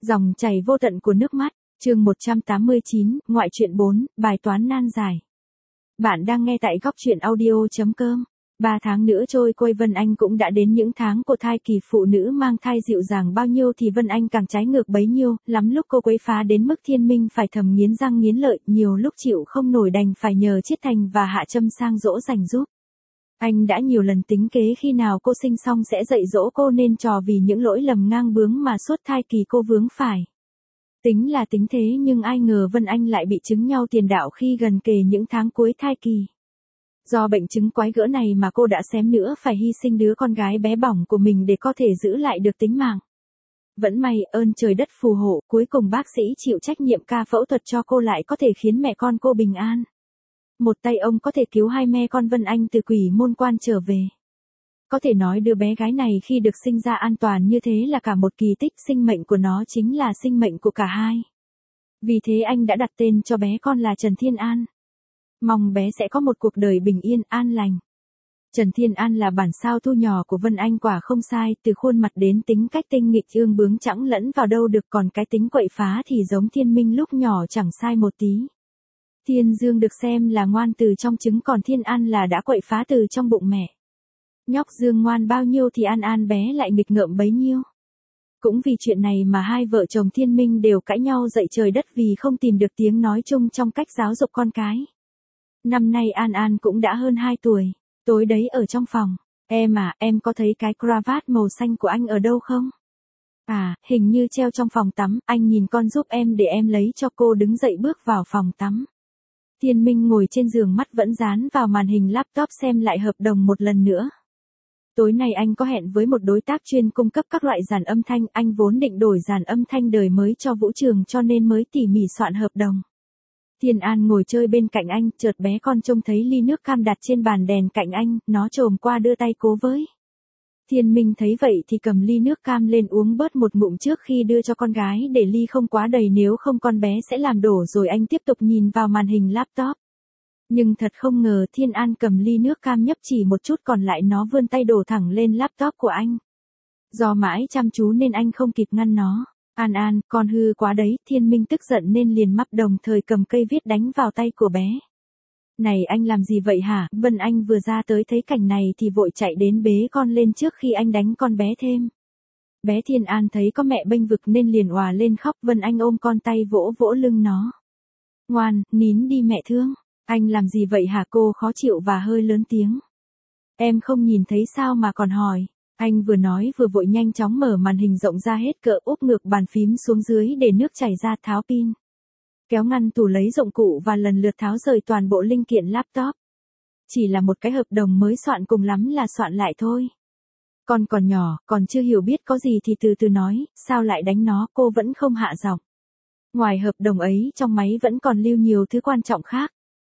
Dòng chảy vô tận của nước mắt, chương 189, ngoại truyện 4, bài toán nan giải. Bạn đang nghe tại góc truyện audio.com. 3 tháng nữa trôi qua Vân Anh cũng đã đến những tháng của thai kỳ, phụ nữ mang thai dịu dàng bao nhiêu thì Vân Anh càng trái ngược bấy nhiêu, lắm lúc cô quấy phá đến mức Thiên Minh phải thầm nghiến răng nghiến lợi, nhiều lúc chịu không nổi đành phải nhờ Chiết Thành và Hạ Trâm sang dỗ dành giúp. Anh đã nhiều lần tính kế khi nào cô sinh xong sẽ dạy dỗ cô nên trò vì những lỗi lầm ngang bướng mà suốt thai kỳ cô vướng phải. Tính là tính thế nhưng ai ngờ Vân Anh lại bị chứng nhau tiền đạo khi gần kề những tháng cuối thai kỳ. Do bệnh chứng quái gỡ này mà cô đã xém nữa phải hy sinh đứa con gái bé bỏng của mình để có thể giữ lại được tính mạng. Vẫn may ơn trời đất phù hộ, cuối cùng bác sĩ chịu trách nhiệm ca phẫu thuật cho cô lại có thể khiến mẹ con cô bình an. Một tay ông có thể cứu hai mẹ con Vân Anh từ quỷ môn quan trở về. Có thể nói đứa bé gái này khi được sinh ra an toàn như thế là cả một kỳ tích, sinh mệnh của nó chính là sinh mệnh của cả hai. Vì thế anh đã đặt tên cho bé con là Trần Thiên An. Mong bé sẽ có một cuộc đời bình yên, an lành. Trần Thiên An là bản sao thu nhỏ của Vân Anh quả không sai, từ khuôn mặt đến tính cách tinh nghịch ương bướng chẳng lẫn vào đâu được, còn cái tính quậy phá thì giống Thiên Minh lúc nhỏ chẳng sai một tí. Thiên Dương được xem là ngoan từ trong trứng, còn Thiên An là đã quậy phá từ trong bụng mẹ. Nhóc Dương ngoan bao nhiêu thì An An bé lại nghịch ngợm bấy nhiêu. Cũng vì chuyện này mà hai vợ chồng Thiên Minh đều cãi nhau dậy trời đất vì không tìm được tiếng nói chung trong cách giáo dục con cái. Năm nay An An cũng đã hơn 2 tuổi, tối đấy ở trong phòng, em à, em có thấy cái cravat màu xanh của anh ở đâu không? À, hình như treo trong phòng tắm, anh nhìn con giúp em để em lấy cho. Cô đứng dậy bước vào phòng tắm. Thiên Minh ngồi trên giường, mắt vẫn dán vào màn hình laptop xem lại hợp đồng một lần nữa. Tối nay anh có hẹn với một đối tác chuyên cung cấp các loại dàn âm thanh, anh vốn định đổi dàn âm thanh đời mới cho Vũ Trường cho nên mới tỉ mỉ soạn hợp đồng. Thiên An ngồi chơi bên cạnh anh, chợt bé con trông thấy ly nước cam đặt trên bàn đèn cạnh anh, nó chồm qua đưa tay cố với. Thiên Minh thấy vậy thì cầm ly nước cam lên uống bớt một ngụm trước khi đưa cho con gái để ly không quá đầy nếu không con bé sẽ làm đổ, rồi anh tiếp tục nhìn vào màn hình laptop. Nhưng thật không ngờ Thiên An cầm ly nước cam nhấp chỉ một chút còn lại nó vươn tay đổ thẳng lên laptop của anh. Do mãi chăm chú nên anh không kịp ngăn nó. An An, con hư quá đấy. Thiên Minh tức giận nên liền mắp đồng thời cầm cây viết đánh vào tay của bé. Này anh làm gì vậy hả? Vân Anh vừa ra tới thấy cảnh này thì vội chạy đến bế con lên trước khi anh đánh con bé thêm. Bé Thiên An thấy có mẹ bênh vực nên liền òa lên khóc. Vân Anh ôm con tay vỗ vỗ lưng nó. Ngoan, nín đi mẹ thương. Anh làm gì vậy hả? Cô khó chịu và hơi lớn tiếng. Em không nhìn thấy sao mà còn hỏi. Anh vừa nói vừa vội nhanh chóng mở màn hình rộng ra hết cỡ, úp ngược bàn phím xuống dưới để nước chảy ra, tháo pin. Kéo ngăn tủ lấy dụng cụ và lần lượt tháo rời toàn bộ linh kiện laptop. Chỉ là một cái hợp đồng mới soạn, cùng lắm là soạn lại thôi. Con còn nhỏ, còn chưa hiểu biết có gì thì từ từ nói, sao lại đánh nó? Cô vẫn không hạ giọng. Ngoài hợp đồng ấy trong máy vẫn còn lưu nhiều thứ quan trọng khác.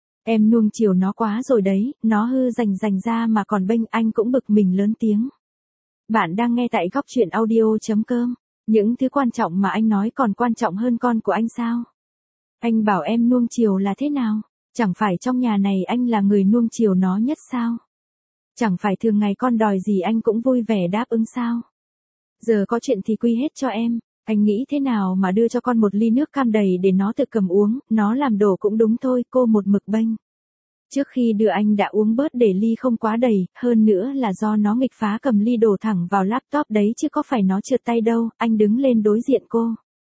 Em nuông chiều nó quá rồi đấy, nó hư rành ra mà còn bênh. Anh cũng bực mình lớn tiếng. Bạn đang nghe tại góc truyện audio.com. Những thứ quan trọng mà anh nói còn quan trọng hơn con của anh sao? Anh bảo em nuông chiều là thế nào? Chẳng phải trong nhà này anh là người nuông chiều nó nhất sao? Chẳng phải thường ngày con đòi gì anh cũng vui vẻ đáp ứng sao? Giờ có chuyện thì quy hết cho em. Anh nghĩ thế nào mà đưa cho con một ly nước cam đầy để nó tự cầm uống, nó làm đổ cũng đúng thôi. Cô một mực bênh. Trước khi đưa anh đã uống bớt để ly không quá đầy, hơn nữa là do nó nghịch phá cầm ly đổ thẳng vào laptop đấy chứ có phải nó trượt tay đâu. Anh đứng lên đối diện cô.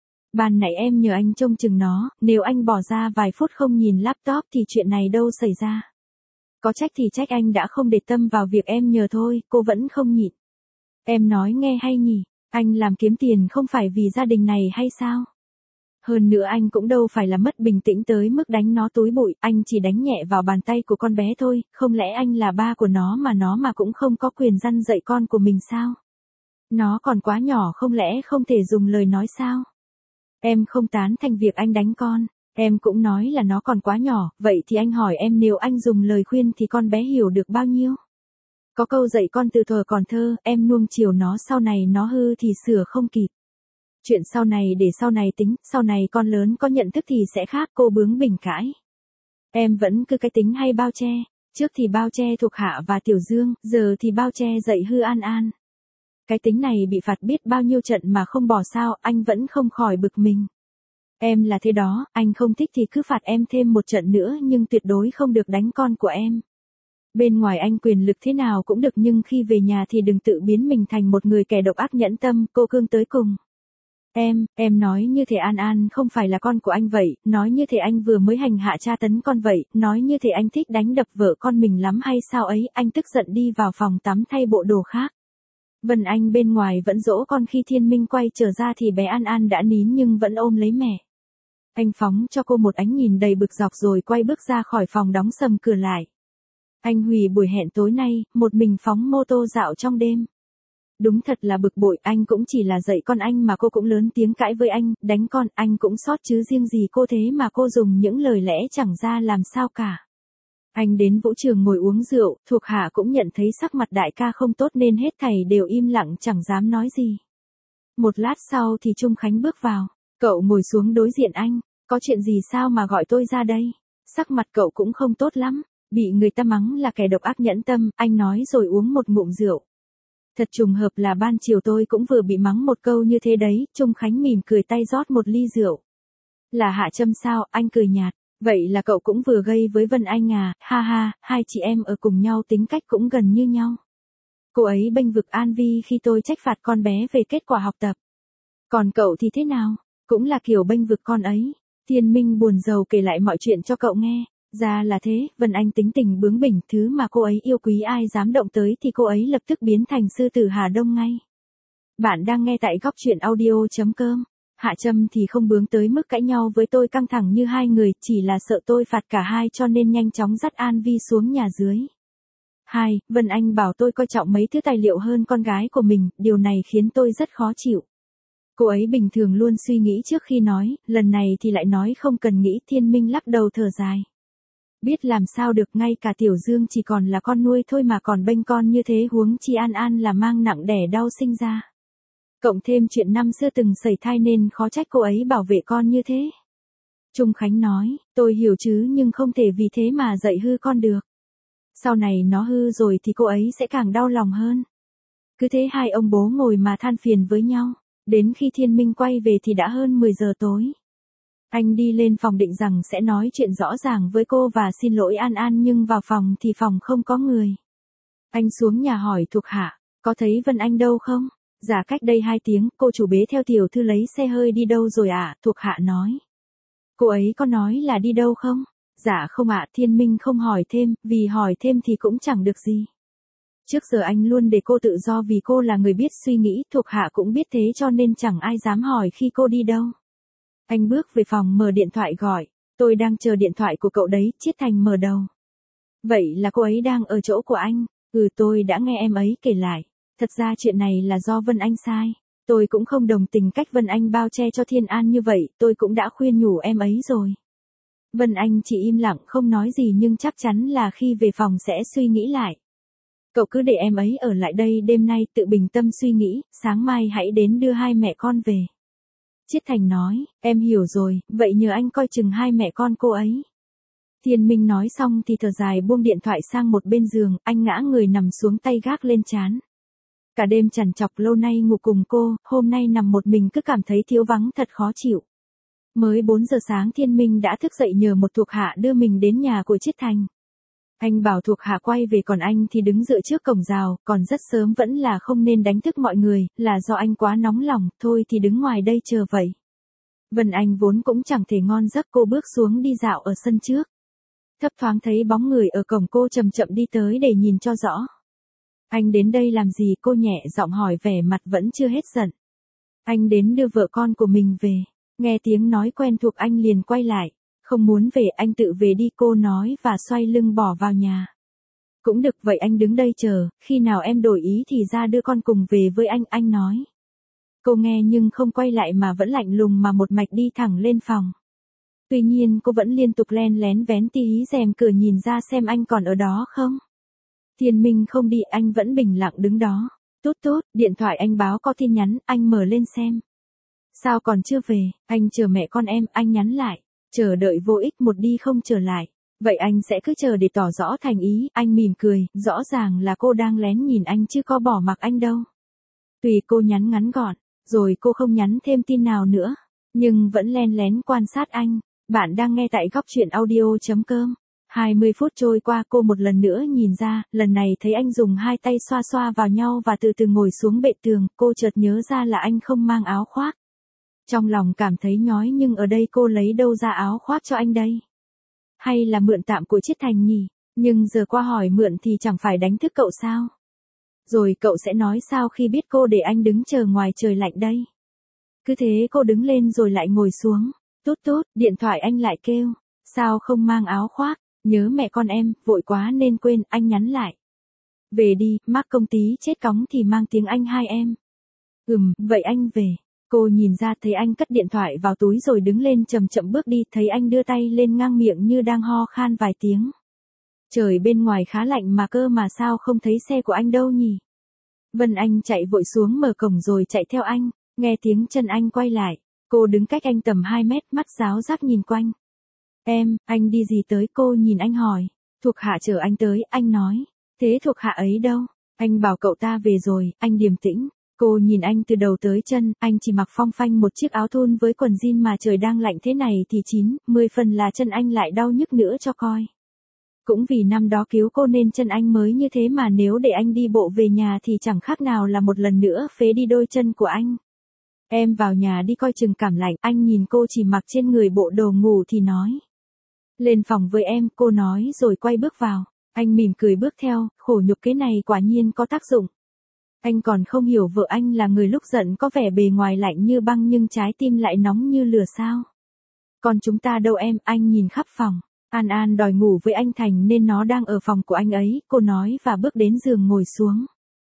Ban nãy em nhờ anh trông chừng nó, nếu anh bỏ ra vài phút không nhìn laptop thì chuyện này đâu xảy ra. Có trách thì trách anh đã không để tâm vào việc em nhờ thôi. Cô vẫn không nhịn. Em nói nghe hay nhỉ, anh làm kiếm tiền không phải vì gia đình này hay sao? Hơn nữa anh cũng đâu phải là mất bình tĩnh tới mức đánh nó túi bụi, anh chỉ đánh nhẹ vào bàn tay của con bé thôi. Không lẽ anh là ba của nó mà cũng không có quyền răn dạy con của mình sao? Nó còn quá nhỏ, không lẽ không thể dùng lời nói sao? Em không tán thành việc anh đánh con, em cũng nói là nó còn quá nhỏ. Vậy thì anh hỏi em, nếu anh dùng lời khuyên thì con bé hiểu được bao nhiêu? Có câu dạy con từ thuở còn thơ, em nuông chiều nó, sau này nó hư thì sửa không kịp. Chuyện sau này để sau này tính, sau này con lớn có nhận thức thì sẽ khác. Cô bướng bỉnh cãi. Em vẫn cứ cái tính hay bao che, trước thì bao che Thuộc Hạ và Tiểu Dương, giờ thì bao che dạy hư An An. Cái tính này bị phạt biết bao nhiêu trận mà không bỏ sao, anh vẫn không khỏi bực mình. Em là thế đó, anh không thích thì cứ phạt em thêm một trận nữa nhưng tuyệt đối không được đánh con của em. Bên ngoài anh quyền lực thế nào cũng được nhưng khi về nhà thì đừng tự biến mình thành một người kẻ độc ác nhẫn tâm, cô cương tới cùng. Em nói như thể An An không phải là con của anh vậy, nói như thể anh vừa mới hành hạ tra tấn con vậy, nói như thể anh thích đánh đập vợ con mình lắm hay sao ấy, anh tức giận đi vào phòng tắm thay bộ đồ khác. Vân Anh bên ngoài vẫn dỗ con khi Thiên Minh quay trở ra thì bé An An đã nín nhưng vẫn ôm lấy mẹ. Anh phóng cho cô một ánh nhìn đầy bực dọc rồi quay bước ra khỏi phòng đóng sầm cửa lại. Anh hủy buổi hẹn tối nay, một mình phóng mô tô dạo trong đêm. Đúng thật là bực bội, anh cũng chỉ là dạy con anh mà cô cũng lớn tiếng cãi với anh, đánh con, anh cũng sót chứ riêng gì cô thế mà cô dùng những lời lẽ chẳng ra làm sao cả. Anh đến vũ trường ngồi uống rượu, thuộc hạ cũng nhận thấy sắc mặt đại ca không tốt nên hết thảy đều im lặng chẳng dám nói gì. Một lát sau thì Trung Khánh bước vào, cậu ngồi xuống đối diện anh, có chuyện gì sao mà gọi tôi ra đây? Sắc mặt cậu cũng không tốt lắm, bị người ta mắng là kẻ độc ác nhẫn tâm, anh nói rồi uống một ngụm rượu. Thật trùng hợp là ban chiều tôi cũng vừa bị mắng một câu như thế đấy, Trung Khánh mỉm cười tay rót một ly rượu. Là Hạ Trâm sao, anh cười nhạt, vậy là cậu cũng vừa gây với Vân Anh à, ha ha, hai chị em ở cùng nhau tính cách cũng gần như nhau. Cô ấy bênh vực An Vi khi tôi trách phạt con bé về kết quả học tập. Còn cậu thì thế nào, cũng là kiểu bênh vực con ấy. Thiên Minh buồn rầu kể lại mọi chuyện cho cậu nghe. Ra là thế, Vân Anh tính tình bướng bỉnh, thứ mà cô ấy yêu quý ai dám động tới thì cô ấy lập tức biến thành sư tử Hà Đông ngay. Bạn đang nghe tại góc truyện audio.com. Hạ Trâm thì không bướng tới mức cãi nhau với tôi căng thẳng như hai người, chỉ là sợ tôi phạt cả hai cho nên nhanh chóng dắt An Vi xuống nhà dưới. Vân Anh bảo tôi coi trọng mấy thứ tài liệu hơn con gái của mình, điều này khiến tôi rất khó chịu. Cô ấy bình thường luôn suy nghĩ trước khi nói, lần này thì lại nói không cần nghĩ. Thiên Minh lắc đầu thở dài. Biết làm sao được, ngay cả Tiểu Dương chỉ còn là con nuôi thôi mà còn bênh con như thế, huống chi An An là mang nặng đẻ đau sinh ra. Cộng thêm chuyện năm xưa từng sẩy thai nên khó trách cô ấy bảo vệ con như thế. Trung Khánh nói, tôi hiểu chứ nhưng không thể vì thế mà dạy hư con được. Sau này nó hư rồi thì cô ấy sẽ càng đau lòng hơn. Cứ thế hai ông bố ngồi mà than phiền với nhau. Đến khi Thiên Minh quay về thì đã hơn 10 giờ tối. Anh đi lên phòng định rằng sẽ nói chuyện rõ ràng với cô và xin lỗi An An nhưng vào phòng thì phòng không có người. Anh xuống nhà hỏi thuộc hạ, có thấy Vân Anh đâu không? Dạ cách đây 2 tiếng, cô chủ bế theo tiểu thư lấy xe hơi đi đâu rồi ạ? Thuộc hạ nói. Cô ấy có nói là đi đâu không? Dạ không ạ. Thiên Minh không hỏi thêm, vì hỏi thêm thì cũng chẳng được gì. Trước giờ anh luôn để cô tự do vì cô là người biết suy nghĩ, thuộc hạ cũng biết thế cho nên chẳng ai dám hỏi khi cô đi đâu. Anh bước về phòng mở điện thoại gọi, tôi đang chờ điện thoại của cậu đấy. Chiết Thành mở đầu. Vậy là cô ấy đang ở chỗ của anh? Tôi đã nghe em ấy kể lại. Thật ra chuyện này là do Vân Anh sai. Tôi cũng không đồng tình cách Vân Anh bao che cho Thiên An như vậy, tôi cũng đã khuyên nhủ em ấy rồi. Vân Anh chỉ im lặng không nói gì nhưng chắc chắn là khi về phòng sẽ suy nghĩ lại. Cậu cứ để em ấy ở lại đây đêm nay tự bình tâm suy nghĩ, sáng mai hãy đến đưa hai mẹ con về. Chiết Thành nói, em hiểu rồi, vậy nhờ anh coi chừng hai mẹ con cô ấy. Thiên Minh nói xong thì thở dài buông điện thoại sang một bên giường, anh ngã người nằm xuống tay gác lên trán. Cả đêm trằn trọc lâu nay ngủ cùng cô, hôm nay nằm một mình cứ cảm thấy thiếu vắng thật khó chịu. Mới 4 giờ sáng Thiên Minh đã thức dậy nhờ một thuộc hạ đưa mình đến nhà của Chiết Thành. Anh bảo thuộc hạ quay về còn anh thì đứng dựa trước cổng rào, còn rất sớm vẫn là không nên đánh thức mọi người, là do anh quá nóng lòng, thôi thì đứng ngoài đây chờ vậy. Vân Anh vốn cũng chẳng thể ngon giấc, cô bước xuống đi dạo ở sân trước. Thấp thoáng thấy bóng người ở cổng, cô chậm chậm đi tới để nhìn cho rõ. Anh đến đây làm gì? Cô nhẹ giọng hỏi, vẻ mặt vẫn chưa hết giận. Anh đến đưa vợ con của mình về. Nghe tiếng nói quen thuộc anh liền quay lại. Không muốn về anh tự về đi, cô nói và xoay lưng bỏ vào nhà. Cũng được, vậy anh đứng đây chờ, khi nào em đổi ý thì ra đưa con cùng về với anh nói. Cô nghe nhưng không quay lại mà vẫn lạnh lùng mà một mạch đi thẳng lên phòng. Tuy nhiên cô vẫn liên tục len lén vén tí rèm cửa nhìn ra xem anh còn ở đó không. Thiên Minh không đi, anh vẫn bình lặng đứng đó. Tút, điện thoại anh báo có tin nhắn, anh mở lên xem. Sao còn chưa về? Anh chờ mẹ con em, anh nhắn lại. Chờ đợi vô ích, một đi không trở lại. Vậy anh sẽ cứ chờ để tỏ rõ thành ý. Anh mỉm cười, rõ ràng là cô đang lén nhìn anh chứ có bỏ mặc anh đâu. Tùy cô nhắn ngắn gọn, rồi cô không nhắn thêm tin nào nữa, nhưng vẫn len lén quan sát anh. Bạn đang nghe tại góc chuyện audio.com. 20 phút trôi qua cô một lần nữa nhìn ra, lần này thấy anh dùng hai tay xoa xoa vào nhau và từ từ ngồi xuống bệ tường, cô chợt nhớ ra là anh không mang áo khoác. Trong lòng cảm thấy nhói nhưng ở đây cô lấy đâu ra áo khoác cho anh đây? Hay là mượn tạm của Chiết Thành nhỉ? Nhưng giờ qua hỏi mượn thì chẳng phải đánh thức cậu sao? Rồi cậu sẽ nói sao khi biết cô để anh đứng chờ ngoài trời lạnh đây? Cứ thế cô đứng lên rồi lại ngồi xuống. Tút tút, điện thoại anh lại kêu. Sao không mang áo khoác? Nhớ mẹ con em, vội quá nên quên, anh nhắn lại. Về đi, mắc công tí chết cóng thì mang tiếng anh hai em. Vậy anh về. Cô nhìn ra thấy anh cất điện thoại vào túi rồi đứng lên chậm chậm bước đi, thấy anh đưa tay lên ngang miệng như đang ho khan vài tiếng. Trời bên ngoài khá lạnh mà cơ mà sao không thấy xe của anh đâu nhỉ? Vân Anh chạy vội xuống mở cổng rồi chạy theo anh, nghe tiếng chân anh quay lại. Cô đứng cách anh tầm 2 mét, mắt ráo rác nhìn quanh. Anh đi gì tới? Cô nhìn anh hỏi. Thuộc hạ chờ anh tới, anh nói. Thế thuộc hạ ấy đâu? Anh bảo cậu ta về rồi, anh điềm tĩnh. Cô nhìn anh từ đầu tới chân, anh chỉ mặc phong phanh một chiếc áo thun với quần jean mà trời đang lạnh thế này thì 9-10 phần là chân anh lại đau nhức nữa cho coi. Cũng vì năm đó cứu cô nên chân anh mới như thế mà nếu để anh đi bộ về nhà thì chẳng khác nào là một lần nữa phế đi đôi chân của anh. Em vào nhà đi coi chừng cảm lạnh, anh nhìn cô chỉ mặc trên người bộ đồ ngủ thì nói. Lên phòng với em, cô nói rồi quay bước vào. Anh mỉm cười bước theo, khổ nhục cái này quả nhiên có tác dụng. Anh còn không hiểu vợ anh là người lúc giận có vẻ bề ngoài lạnh như băng nhưng trái tim lại nóng như lửa sao. Còn chúng ta đâu em? Anh nhìn khắp phòng. An An đòi ngủ với anh Thành nên nó đang ở phòng của anh ấy, cô nói và bước đến giường ngồi xuống.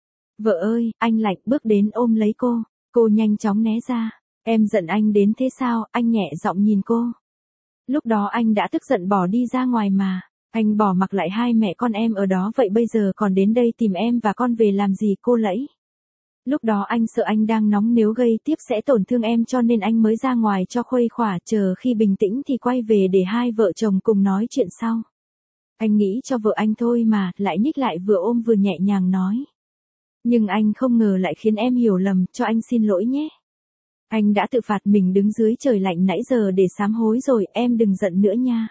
Vợ ơi, anh lạnh, bước đến ôm lấy cô. Cô nhanh chóng né ra. Em giận anh đến thế sao? Anh nhẹ giọng nhìn cô. Lúc đó anh đã tức giận bỏ đi ra ngoài mà. Anh bỏ mặc lại hai mẹ con em ở đó, vậy bây giờ còn đến đây tìm em và con về làm gì? Cô lẫy. Lúc đó anh sợ anh đang nóng, nếu gây tiếp sẽ tổn thương em cho nên anh mới ra ngoài cho khuây khỏa, chờ khi bình tĩnh thì quay về để hai vợ chồng cùng nói chuyện sau. Anh nghĩ cho vợ anh thôi mà, lại nhích lại vừa ôm vừa nhẹ nhàng nói. Nhưng anh không ngờ lại khiến em hiểu lầm, cho anh xin lỗi nhé. Anh đã tự phạt mình đứng dưới trời lạnh nãy giờ để sám hối rồi, em đừng giận nữa nha.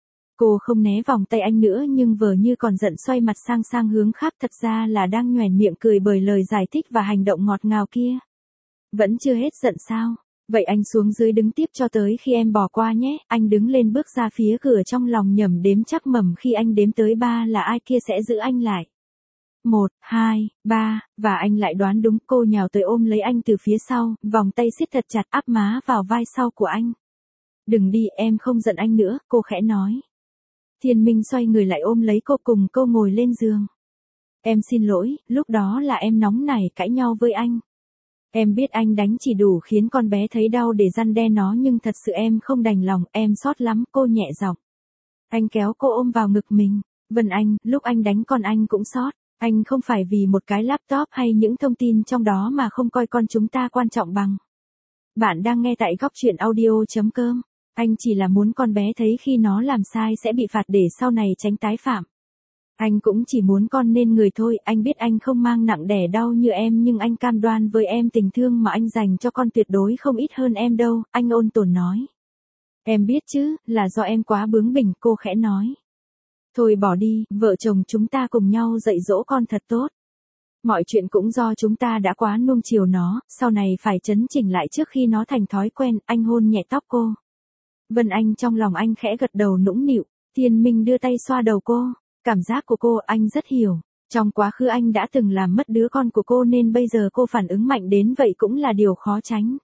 Cô không né vòng tay anh nữa nhưng vờ như còn giận, xoay mặt sang hướng khác, thật ra là đang nhoẻn miệng cười bởi lời giải thích và hành động ngọt ngào kia. Vẫn chưa hết giận sao? Vậy anh xuống dưới đứng tiếp cho tới khi em bỏ qua nhé. Anh đứng lên bước ra phía cửa, trong lòng nhẩm đếm chắc mẩm khi anh đếm tới 3 là ai kia sẽ giữ anh lại. 1, 2, 3, và anh lại đoán đúng. Cô nhào tới ôm lấy anh từ phía sau, vòng tay siết thật chặt áp má vào vai sau của anh. Đừng đi, em không giận anh nữa, cô khẽ nói. Thiên Minh xoay người lại ôm lấy cô, cùng cô ngồi lên giường. Em xin lỗi, lúc đó là em nóng nảy cãi nhau với anh. Em biết anh đánh chỉ đủ khiến con bé thấy đau để răn đe nó nhưng thật sự em không đành lòng, em xót lắm. Cô nhẹ giọng. Anh kéo cô ôm vào ngực mình. Vân Anh, lúc anh đánh con anh cũng xót. Anh không phải vì một cái laptop hay những thông tin trong đó mà không coi con chúng ta quan trọng bằng. Bạn đang nghe tại góc chuyện audio.com. Anh chỉ là muốn con bé thấy khi nó làm sai sẽ bị phạt để sau này tránh tái phạm. Anh cũng chỉ muốn con nên người thôi. Anh biết anh không mang nặng đẻ đau như em nhưng anh cam đoan với em tình thương mà anh dành cho con tuyệt đối không ít hơn em đâu, anh ôn tồn nói. Em biết chứ, là do em quá bướng bỉnh, cô khẽ nói. Thôi bỏ đi, vợ chồng chúng ta cùng nhau dạy dỗ con thật tốt. Mọi chuyện cũng do chúng ta đã quá nuông chiều nó, sau này phải chấn chỉnh lại trước khi nó thành thói quen. Anh hôn nhẹ tóc cô. Vân Anh trong lòng anh khẽ gật đầu nũng nịu. Thiên Minh đưa tay xoa đầu cô. Cảm giác của cô anh rất hiểu. Trong quá khứ anh đã từng làm mất đứa con của cô nên bây giờ cô phản ứng mạnh đến vậy cũng là điều khó tránh.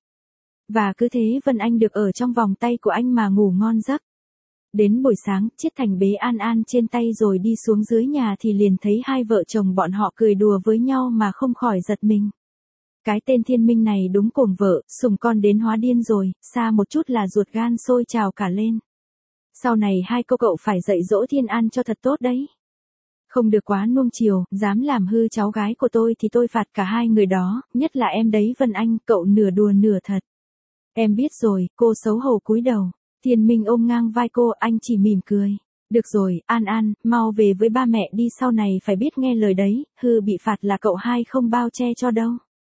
Và cứ thế Vân Anh được ở trong vòng tay của anh mà ngủ ngon giấc. Đến buổi sáng, Chiết Thành bế An An trên tay rồi đi xuống dưới nhà thì liền thấy hai vợ chồng bọn họ cười đùa với nhau mà không khỏi giật mình. Cái tên Thiên Minh này đúng cuồng vợ, sùng con đến hóa điên rồi, xa một chút là ruột gan sôi trào cả lên. Sau này hai cô cậu phải dạy dỗ Thiên An cho thật tốt đấy. Không được quá nuông chiều, dám làm hư cháu gái của tôi thì tôi phạt cả hai người đó, nhất là em đấy Vân Anh, cậu nửa đùa nửa thật. Em biết rồi, cô xấu hổ cúi đầu. Thiên Minh ôm ngang vai cô, anh chỉ mỉm cười. Được rồi, An An, mau về với ba mẹ đi, sau này phải biết nghe lời đấy, hư bị phạt là cậu hai không bao che cho đâu.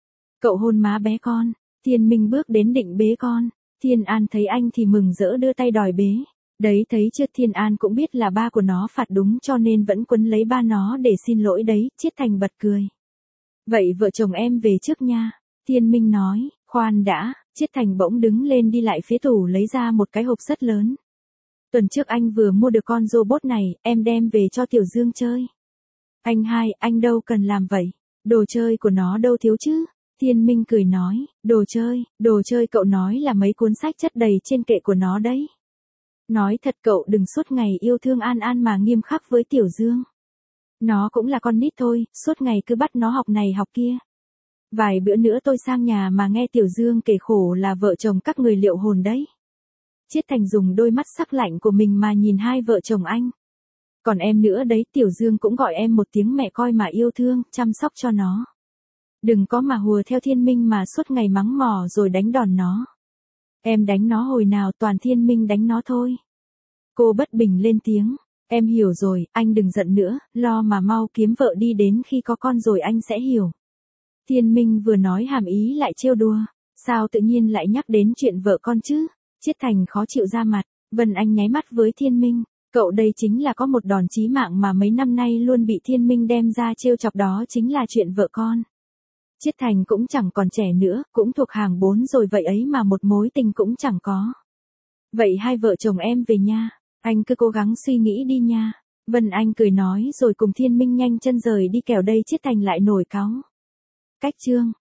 Cậu hôn má bé con. Thiên Minh bước đến định bế con. Thiên An thấy anh thì mừng rỡ đưa tay đòi bế. Đấy thấy chưa, Thiên An cũng biết là ba của nó phạt đúng cho nên vẫn quấn lấy ba nó để xin lỗi đấy. Chiết Thành bật cười. Vậy vợ chồng em về trước nha. Thiên Minh nói, khoan đã. Chiết Thành bỗng đứng lên đi lại phía tủ lấy ra một cái hộp rất lớn. Tuần trước anh vừa mua được con robot này, em đem về cho Tiểu Dương chơi. Anh hai, anh đâu cần làm vậy. Đồ chơi của nó đâu thiếu chứ. Thiên Minh cười nói, đồ chơi cậu nói là mấy cuốn sách chất đầy trên kệ của nó đấy. Nói thật cậu đừng suốt ngày yêu thương An An mà nghiêm khắc với Tiểu Dương. Nó cũng là con nít thôi, suốt ngày cứ bắt nó học này học kia. Vài bữa nữa tôi sang nhà mà nghe Tiểu Dương kể khổ là vợ chồng các người liệu hồn đấy. Chiết Thành dùng đôi mắt sắc lạnh của mình mà nhìn hai vợ chồng anh. Còn em nữa đấy, Tiểu Dương cũng gọi em một tiếng mẹ coi mà yêu thương, chăm sóc cho nó. Đừng có mà hùa theo Thiên Minh mà suốt ngày mắng mỏ rồi đánh đòn nó. Em đánh nó hồi nào toàn Thiên Minh đánh nó thôi. Cô bất bình lên tiếng. Em hiểu rồi, anh đừng giận nữa, lo mà mau kiếm vợ đi, đến khi có con rồi anh sẽ hiểu. Thiên Minh vừa nói hàm ý lại trêu đùa. Sao tự nhiên lại nhắc đến chuyện vợ con chứ? Chiết Thành khó chịu ra mặt. Vân Anh nháy mắt với Thiên Minh. Cậu đây chính là có một đòn chí mạng mà mấy năm nay luôn bị Thiên Minh đem ra trêu chọc, đó chính là chuyện vợ con. Chiết Thành cũng chẳng còn trẻ nữa, cũng thuộc hàng 4 rồi vậy ấy mà một mối tình cũng chẳng có. Vậy hai vợ chồng em về nha, anh cứ cố gắng suy nghĩ đi nha. Vân Anh cười nói rồi cùng Thiên Minh nhanh chân rời đi, kẻo đây Chiết Thành lại nổi cáu. Cách chương